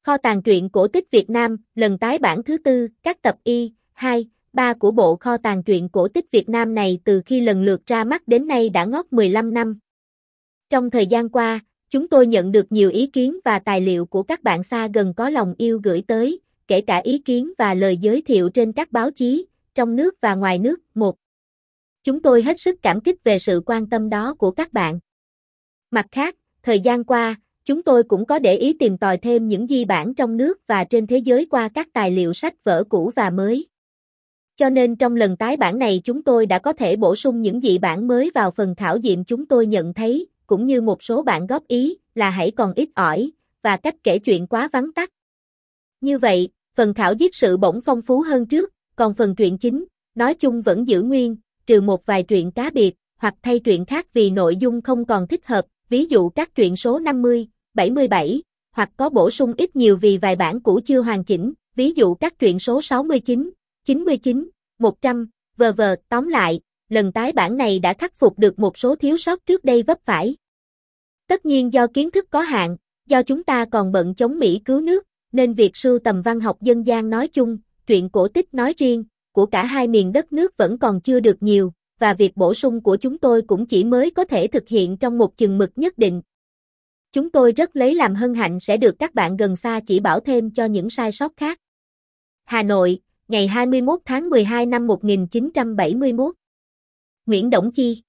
Kho tàng truyện cổ tích Việt Nam, lần tái bản thứ tư, các tập Y, 2, 3 của bộ kho tàng truyện cổ tích Việt Nam này từ khi lần lượt ra mắt đến nay đã ngót 15 năm. Trong thời gian qua, chúng tôi nhận được nhiều ý kiến và tài liệu của các bạn xa gần có lòng yêu gửi tới, kể cả ý kiến và lời giới thiệu trên các báo chí, trong nước và ngoài nước. Chúng tôi hết sức cảm kích về sự quan tâm đó của các bạn. Mặt khác, thời gian qua, chúng tôi cũng có để ý tìm tòi thêm những di bản trong nước và trên thế giới qua các tài liệu sách vở cũ và mới. Cho nên trong lần tái bản này chúng tôi đã có thể bổ sung những dị bản mới vào phần khảo nghiệm chúng tôi nhận thấy, cũng như một số bạn góp ý là hãy còn ít ỏi, và cách kể chuyện quá vắn tắt. Như vậy, phần khảo giết sự bỗng phong phú hơn trước, còn phần truyện chính, nói chung vẫn giữ nguyên, trừ một vài truyện cá biệt, hoặc thay truyện khác vì nội dung không còn thích hợp, ví dụ các truyện số 50, 77, hoặc có bổ sung ít nhiều vì vài bản cũ chưa hoàn chỉnh, ví dụ các truyện số 69, 99, 100, v.v. Tóm lại, lần tái bản này đã khắc phục được một số thiếu sót trước đây vấp phải. Tất nhiên do kiến thức có hạn, do chúng ta còn bận chống Mỹ cứu nước, nên việc sưu tầm văn học dân gian nói chung, truyện cổ tích nói riêng, của cả hai miền đất nước vẫn còn chưa được nhiều, và việc bổ sung của chúng tôi cũng chỉ mới có thể thực hiện trong một chừng mực nhất định. Chúng tôi rất lấy làm hân hạnh sẽ được các bạn gần xa chỉ bảo thêm cho những sai sót khác. Hà Nội, ngày 21 tháng 12 năm 1971. Nguyễn Đổng Chi.